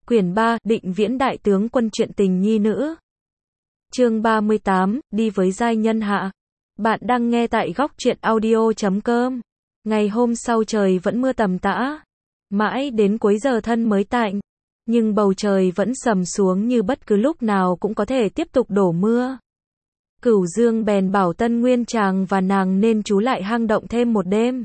Quyển 3, Định Viễn Đại Tướng Quân Chuyện Tình Nhi Nữ. Chương 38, Đi với giai nhân hạ. Bạn đang nghe tại góc truyện audio.com. Ngày hôm sau trời vẫn mưa tầm tã. Mãi đến cuối giờ thân mới tạnh. Nhưng bầu trời vẫn sầm xuống như bất cứ lúc nào cũng có thể tiếp tục đổ mưa. Cửu Dương bèn bảo Tân Nguyên chàng và nàng nên trú lại hang động thêm một đêm.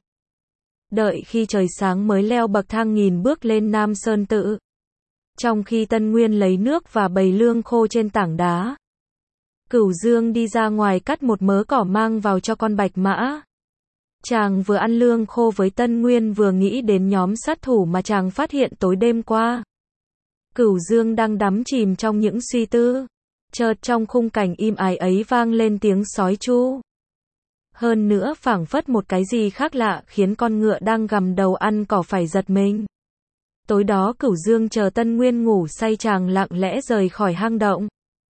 Đợi khi trời sáng mới leo bậc thang nghìn bước lên Nam Sơn Tự. Trong khi Tân Nguyên lấy nước và bày lương khô trên tảng đá, Cửu Dương đi ra ngoài cắt một mớ cỏ mang vào cho con bạch mã. Chàng vừa ăn lương khô với Tân Nguyên vừa nghĩ đến nhóm sát thủ mà chàng phát hiện tối đêm qua. Cửu Dương đang đắm chìm trong những suy tư. Chợt trong khung cảnh im ắng ấy vang lên tiếng sói tru. Hơn nữa phảng phất một cái gì khác lạ khiến con ngựa đang gặm đầu ăn cỏ phải giật mình. Tối đó Cửu Dương chờ Tân Nguyên ngủ say chàng lặng lẽ rời khỏi hang động.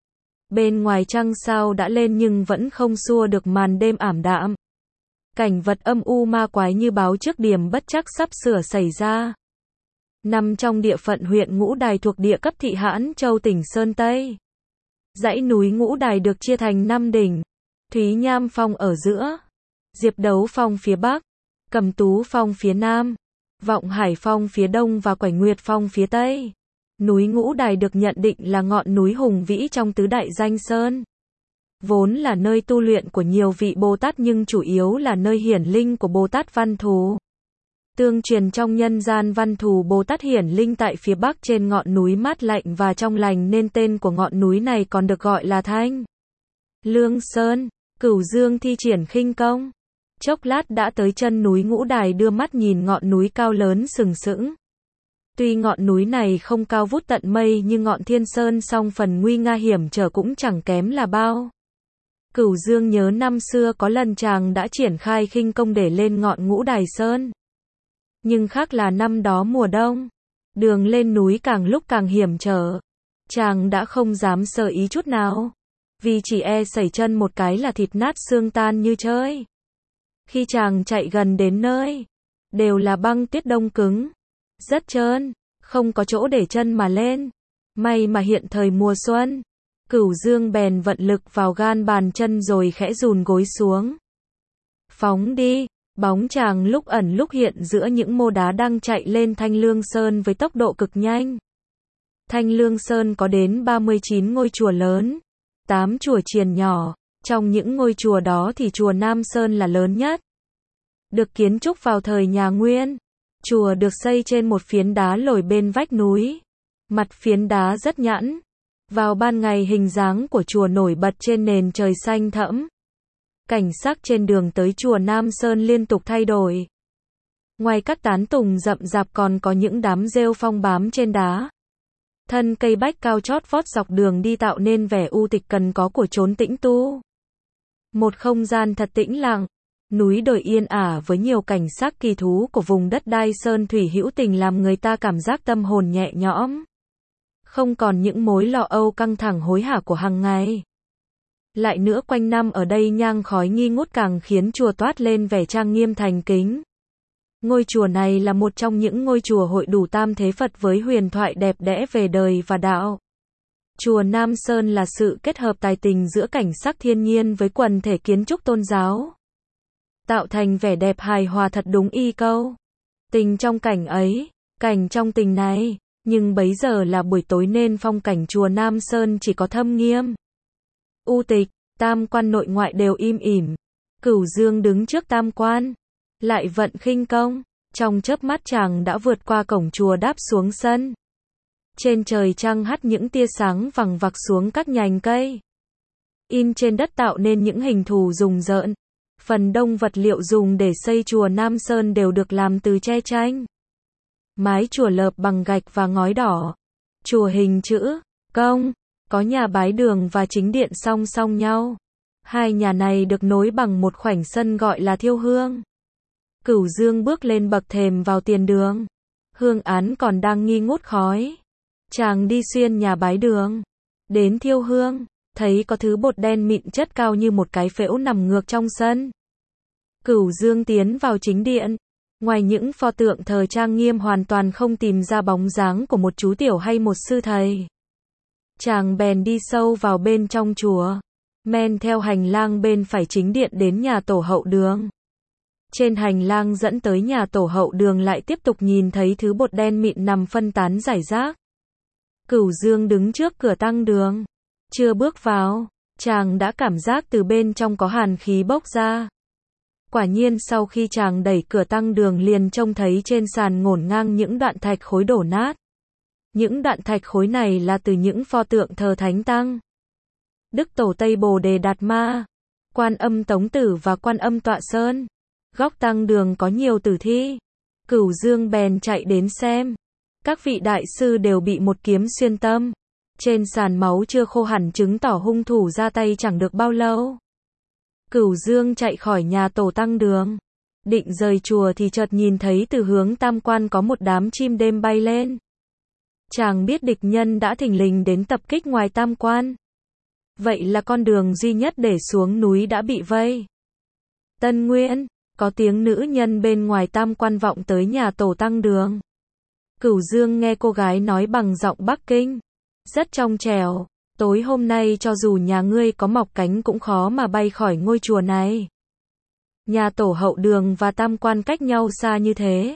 Bên ngoài trăng sao đã lên nhưng vẫn không xua được màn đêm ảm đạm. Cảnh vật âm u ma quái như báo trước điểm bất trắc sắp sửa xảy ra. Nằm trong địa phận huyện Ngũ Đài thuộc địa cấp thị Hãn Châu tỉnh Sơn Tây. Dãy núi Ngũ Đài được chia thành 5 đỉnh. Thúy Nham Phong ở giữa, Diệp Đấu Phong phía Bắc, Cầm Tú Phong phía Nam, Vọng Hải Phong phía Đông và Quẩy Nguyệt Phong phía Tây. Núi Ngũ Đài được nhận định là ngọn núi hùng vĩ trong tứ đại danh sơn. Vốn là nơi tu luyện của nhiều vị Bồ Tát nhưng chủ yếu là nơi hiển linh của Bồ Tát Văn Thù. Tương truyền trong nhân gian Văn Thù Bồ Tát hiển linh tại phía Bắc trên ngọn núi mát lạnh và trong lành nên tên của ngọn núi này còn được gọi là Thanh Lương Sơn. Cửu Dương thi triển khinh công. Chốc lát đã tới chân núi Ngũ Đài đưa mắt nhìn ngọn núi cao lớn sừng sững. Tuy ngọn núi này không cao vút tận mây như ngọn Thiên Sơn song phần nguy nga hiểm trở cũng chẳng kém là bao. Cửu Dương nhớ năm xưa có lần chàng đã triển khai khinh công để lên ngọn Ngũ Đài Sơn. Nhưng khác là năm đó mùa đông. Đường lên núi càng lúc càng hiểm trở. Chàng đã không dám sơ ý chút nào. Vì chỉ e sẩy chân một cái là thịt nát xương tan như chơi. Khi chàng chạy gần đến nơi, đều là băng tuyết đông cứng, rất trơn, không có chỗ để chân mà lên. May mà hiện thời mùa xuân, Cửu Dương bèn vận lực vào gan bàn chân rồi khẽ dùn gối xuống. Phóng đi, bóng chàng lúc ẩn lúc hiện giữa những mô đá đang chạy lên Thanh Lương Sơn với tốc độ cực nhanh. Thanh Lương Sơn có đến 39 ngôi chùa lớn, 8 chùa chiền nhỏ. Trong những ngôi chùa đó thì chùa Nam Sơn là lớn nhất. Được kiến trúc vào thời nhà Nguyên. Chùa được xây trên một phiến đá lồi bên vách núi. Mặt phiến đá rất nhẵn. Vào ban ngày hình dáng của chùa nổi bật trên nền trời xanh thẫm. Cảnh sắc trên đường tới chùa Nam Sơn liên tục thay đổi. Ngoài các tán tùng rậm rạp còn có những đám rêu phong bám trên đá. Thân cây bách cao chót vót dọc đường đi tạo nên vẻ u tịch cần có của chốn tĩnh tu. Một không gian thật tĩnh lặng, núi đồi yên ả với nhiều cảnh sắc kỳ thú của vùng đất đai sơn thủy hữu tình làm người ta cảm giác tâm hồn nhẹ nhõm. Không còn những mối lo âu căng thẳng hối hả của hàng ngày. Lại nữa quanh năm ở đây nhang khói nghi ngút càng khiến chùa toát lên vẻ trang nghiêm thành kính. Ngôi chùa này là một trong những ngôi chùa hội đủ tam thế Phật với huyền thoại đẹp đẽ về đời và đạo. Chùa Nam Sơn là sự kết hợp tài tình giữa cảnh sắc thiên nhiên với quần thể kiến trúc tôn giáo. Tạo thành vẻ đẹp hài hòa thật đúng y câu. Tình trong cảnh ấy, cảnh trong tình này, nhưng bấy giờ là buổi tối nên phong cảnh chùa Nam Sơn chỉ có thâm nghiêm. U tịch, tam quan nội ngoại đều im ỉm. Cửu Dương đứng trước tam quan, lại vận khinh công, trong chớp mắt chàng đã vượt qua cổng chùa đáp xuống sân. Trên trời trăng hắt những tia sáng vằng vặc xuống các nhành cây. In trên đất tạo nên những hình thù rùng rợn. Phần đông vật liệu dùng để xây chùa Nam Sơn đều được làm từ tre chanh. Mái chùa lợp bằng gạch và ngói đỏ. Chùa hình chữ công, có nhà bái đường và chính điện song song nhau. Hai nhà này được nối bằng một khoảnh sân gọi là thiêu hương. Cửu Dương bước lên bậc thềm vào tiền đường. Hương án còn đang nghi ngút khói. Chàng đi xuyên nhà bái đường, đến thiêu hương, thấy có thứ bột đen mịn chất cao như một cái phễu nằm ngược trong sân. Cửu Dương tiến vào chính điện, Ngoài những pho tượng thờ trang nghiêm hoàn toàn không tìm ra bóng dáng của một chú tiểu hay một sư thầy. Chàng bèn đi sâu vào bên trong chùa, men theo hành lang bên phải chính điện đến nhà tổ hậu đường. Trên hành lang dẫn tới nhà tổ hậu đường lại tiếp tục nhìn thấy thứ bột đen mịn nằm phân tán rải rác. Cửu Dương đứng trước cửa tăng đường. Chưa bước vào, chàng đã cảm giác từ bên trong có hàn khí bốc ra. Quả nhiên sau khi chàng đẩy cửa tăng đường liền trông thấy trên sàn ngổn ngang những đoạn thạch khối đổ nát. Những đoạn thạch khối này là từ những pho tượng thờ Thánh Tăng, Đức Tổ Tây Bồ Đề Đạt Ma, Quan Âm Tống Tử và Quan Âm Tọa Sơn. Góc tăng đường có nhiều tử thi. Cửu Dương bèn chạy đến xem. Các vị đại sư đều bị một kiếm xuyên tâm. Trên sàn máu chưa khô hẳn chứng tỏ hung thủ ra tay chẳng được bao lâu. Cửu Dương chạy khỏi nhà tổ tăng đường. Định rời chùa thì chợt nhìn thấy từ hướng tam quan có một đám chim đêm bay lên. Chàng biết địch nhân đã thình lình đến tập kích ngoài tam quan. Vậy là con đường duy nhất để xuống núi đã bị vây. Tân Nguyên, có tiếng nữ nhân bên ngoài tam quan vọng tới nhà tổ tăng đường. Cửu Dương nghe cô gái nói bằng giọng Bắc Kinh, rất trong trẻo, tối hôm nay cho dù nhà ngươi có mọc cánh cũng khó mà bay khỏi ngôi chùa này. Nhà tổ hậu đường và tam quan cách nhau xa như thế.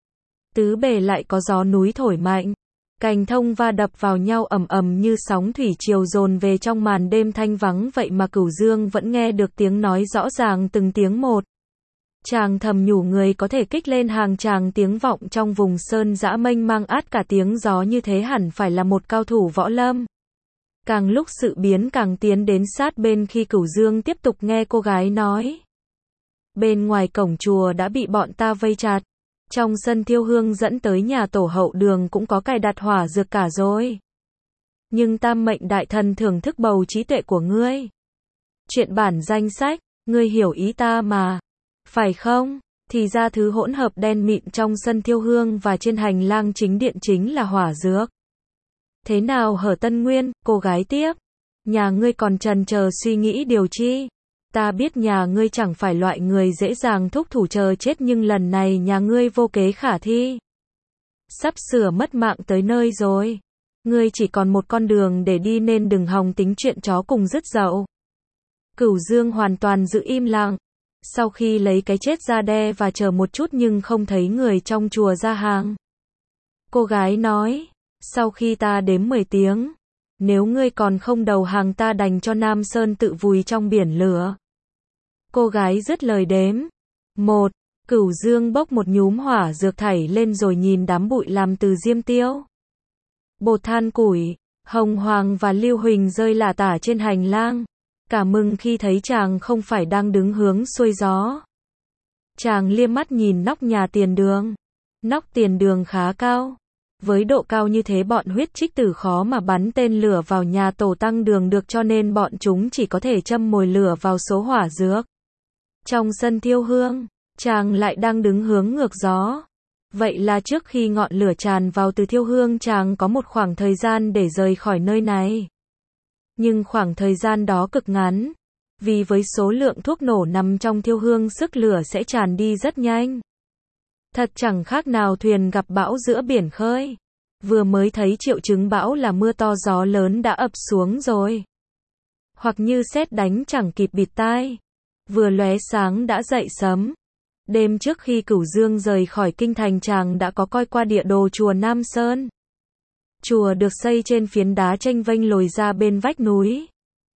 Tứ bề lại có gió núi thổi mạnh. Cành thông va đập vào nhau ầm ầm như sóng thủy triều dồn về trong màn đêm thanh vắng, vậy mà Cửu Dương vẫn nghe được tiếng nói rõ ràng từng tiếng một. Chàng thầm nhủ người có thể kích lên hàng tràng tiếng vọng trong vùng sơn dã mênh mang át cả tiếng gió như thế hẳn phải là một cao thủ võ lâm. Càng lúc sự biến càng tiến đến sát bên khi Cửu Dương tiếp tục nghe cô gái nói. Bên ngoài cổng chùa đã bị bọn ta vây chặt. Trong sân thiêu hương dẫn tới nhà tổ hậu đường cũng có cài đặt hỏa dược cả rồi. Nhưng Tam Mệnh Đại Thần thưởng thức bầu trí tuệ của ngươi. Chuyện bản danh sách, ngươi hiểu ý ta mà. Phải không? Thì ra thứ hỗn hợp đen mịn trong sân thiêu hương và trên hành lang chính điện chính là hỏa dược. Thế nào hở Tân Nguyên, cô gái tiếp. Nhà ngươi còn chần chờ suy nghĩ điều chi? Ta biết nhà ngươi chẳng phải loại người dễ dàng thúc thủ chờ chết, nhưng lần này nhà ngươi vô kế khả thi. Sắp sửa mất mạng tới nơi rồi. Ngươi chỉ còn một con đường để đi nên đừng hòng tính chuyện chó cùng rứt dậu. Cửu Dương hoàn toàn giữ im lặng. Sau khi lấy cái chết ra đe và chờ một chút nhưng không thấy người trong chùa ra hàng. Cô gái nói, sau khi ta đếm 10 tiếng, nếu ngươi còn không đầu hàng ta đành cho Nam Sơn tự vùi trong biển lửa. Cô gái dứt lời đếm. 1. Cửu Dương bốc một nhúm hỏa dược thảy lên rồi nhìn đám bụi làm từ diêm tiêu, bột than củi, hồng hoàng và lưu huỳnh rơi lả tả trên hành lang. Cả mừng khi thấy chàng không phải đang đứng hướng xuôi gió. Chàng liếc mắt nhìn nóc nhà tiền đường. Nóc tiền đường khá cao. Với độ cao như thế bọn huyết trích tử khó mà bắn tên lửa vào nhà tổ tăng đường được, cho nên bọn chúng chỉ có thể châm mồi lửa vào số hỏa dược. Trong sân thiêu hương, chàng lại đang đứng hướng ngược gió. Vậy là trước khi ngọn lửa tràn vào từ thiêu hương chàng có một khoảng thời gian để rời khỏi nơi này. Nhưng khoảng thời gian đó cực ngắn. Vì với số lượng thuốc nổ nằm trong thiêu hương sức lửa sẽ tràn đi rất nhanh. Thật chẳng khác nào thuyền gặp bão giữa biển khơi. Vừa mới thấy triệu chứng bão là mưa to gió lớn đã ập xuống rồi. Hoặc như sét đánh chẳng kịp bịt tai. Vừa lóe sáng đã dậy sấm. Đêm trước khi Cửu Dương rời khỏi kinh thành chàng đã có coi qua địa đồ chùa Nam Sơn. Chùa được xây trên phiến đá chênh vênh lồi ra bên vách núi.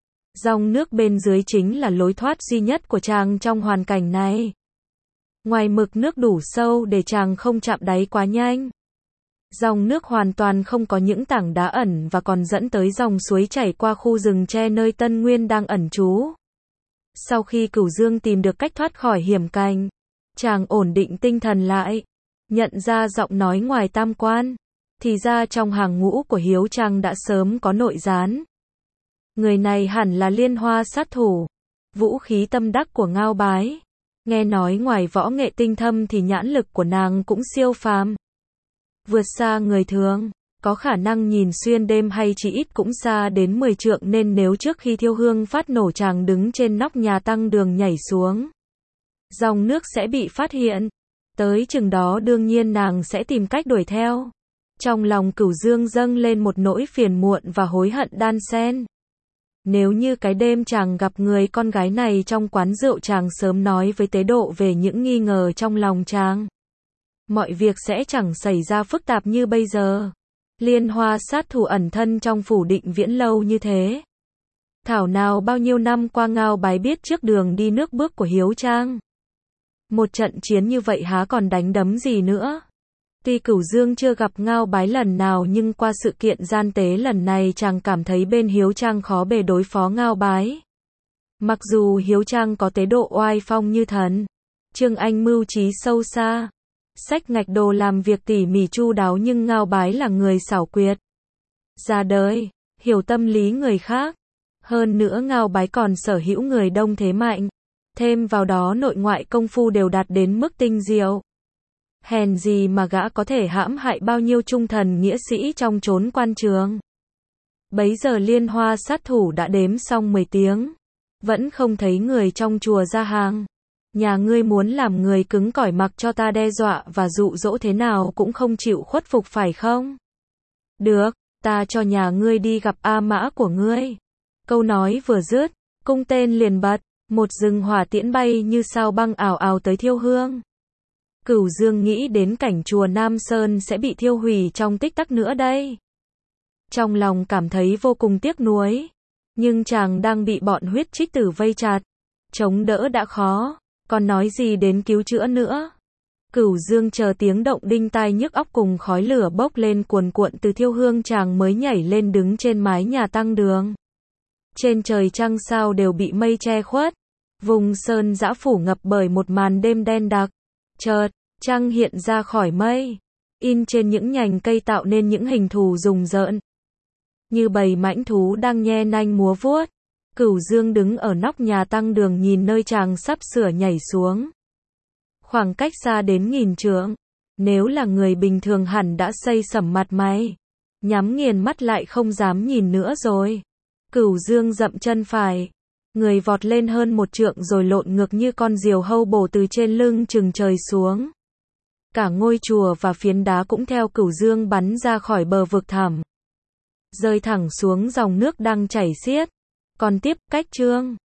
Dòng nước bên dưới chính là lối thoát duy nhất của chàng trong hoàn cảnh này. Ngoài mực nước đủ sâu để chàng không chạm đáy quá nhanh. Dòng nước hoàn toàn không có những tảng đá ẩn và còn dẫn tới dòng suối chảy qua khu rừng tre nơi Tân Nguyên đang ẩn trú. Sau khi Cửu Dương tìm được cách thoát khỏi hiểm cảnh, chàng ổn định tinh thần lại, nhận ra giọng nói ngoài tam quan. Thì ra trong hàng ngũ của Hiếu Trang đã sớm có nội gián. Người này hẳn là liên hoa sát thủ, vũ khí tâm đắc của Ngao Bái. Nghe nói ngoài võ nghệ tinh thâm thì nhãn lực của nàng cũng siêu phàm, vượt xa người thường, có khả năng nhìn xuyên đêm hay chỉ ít cũng xa đến 10 trượng, nên nếu trước khi thiêu hương phát nổ chàng đứng trên nóc nhà tăng đường nhảy xuống, dòng nước sẽ bị phát hiện. Tới chừng đó đương nhiên nàng sẽ tìm cách đuổi theo. Trong lòng Cửu Dương dâng lên một nỗi phiền muộn và hối hận đan xen. Nếu như cái đêm chàng gặp người con gái này trong quán rượu chàng sớm nói với Tế Độ về những nghi ngờ trong lòng chàng, mọi việc sẽ chẳng xảy ra phức tạp như bây giờ. Liên Hoa sát thủ ẩn thân trong phủ Định Viễn lâu như thế. Thảo nào bao nhiêu năm qua Ngao Bái biết trước đường đi nước bước của Hiếu Trang. Một trận chiến như vậy há còn đánh đấm gì nữa. Tuy Cửu Dương chưa gặp Ngao Bái lần nào nhưng qua sự kiện gian tế lần này chàng cảm thấy bên Hiếu Trang khó bề đối phó Ngao Bái. Mặc dù Hiếu Trang có Tế Độ oai phong như thần, Trương Anh mưu trí sâu xa, xách ngạch đồ làm việc tỉ mỉ chu đáo, nhưng Ngao Bái là người xảo quyệt, ra đời, hiểu tâm lý người khác. Hơn nữa Ngao Bái còn sở hữu người đông thế mạnh, thêm vào đó nội ngoại công phu đều đạt đến mức tinh diệu. Hèn gì mà gã có thể hãm hại bao nhiêu trung thần nghĩa sĩ trong chốn quan trường. Bấy giờ Liên Hoa sát thủ đã đếm xong 10 tiếng, vẫn không thấy người trong chùa ra hàng. Nhà ngươi muốn làm người cứng cỏi mặc cho ta đe dọa và dụ dỗ thế nào cũng không chịu khuất phục phải không? Được, ta cho nhà ngươi đi gặp A Mã của ngươi. Câu nói vừa dứt, cung tên liền bật, một rừng hỏa tiễn bay như sao băng ào ào tới thiêu hương. Cửu Dương nghĩ đến cảnh chùa Nam Sơn sẽ bị thiêu hủy trong tích tắc nữa đây. Trong lòng cảm thấy vô cùng tiếc nuối. Nhưng chàng đang bị bọn huyết trích tử vây chặt. Chống đỡ đã khó, còn nói gì đến cứu chữa nữa. Cửu Dương chờ tiếng động đinh tai nhức óc cùng khói lửa bốc lên cuồn cuộn từ thiêu hương chàng mới nhảy lên đứng trên mái nhà tăng đường. Trên trời trăng sao đều bị mây che khuất. Vùng sơn dã phủ ngập bởi một màn đêm đen đặc. Chợt, trăng hiện ra khỏi mây, in trên những nhành cây tạo nên những hình thù rùng rợn. Như bầy mãnh thú đang nhe nanh múa vuốt. Cửu Dương đứng ở nóc nhà tăng đường nhìn nơi chàng sắp sửa nhảy xuống. Khoảng cách xa đến nghìn trượng. Nếu là người bình thường hẳn đã xây sẩm mặt mày, nhắm nghiền mắt lại không dám nhìn nữa rồi. Cửu Dương dậm chân phải. Người vọt lên hơn 1 trượng rồi lộn ngược như con diều hâu bổ từ trên lưng chừng trời xuống. Cả ngôi chùa và phiến đá cũng theo Cửu Dương bắn ra khỏi bờ vực thẳm, rơi thẳng xuống dòng nước đang chảy xiết. Còn tiếp, cách Trương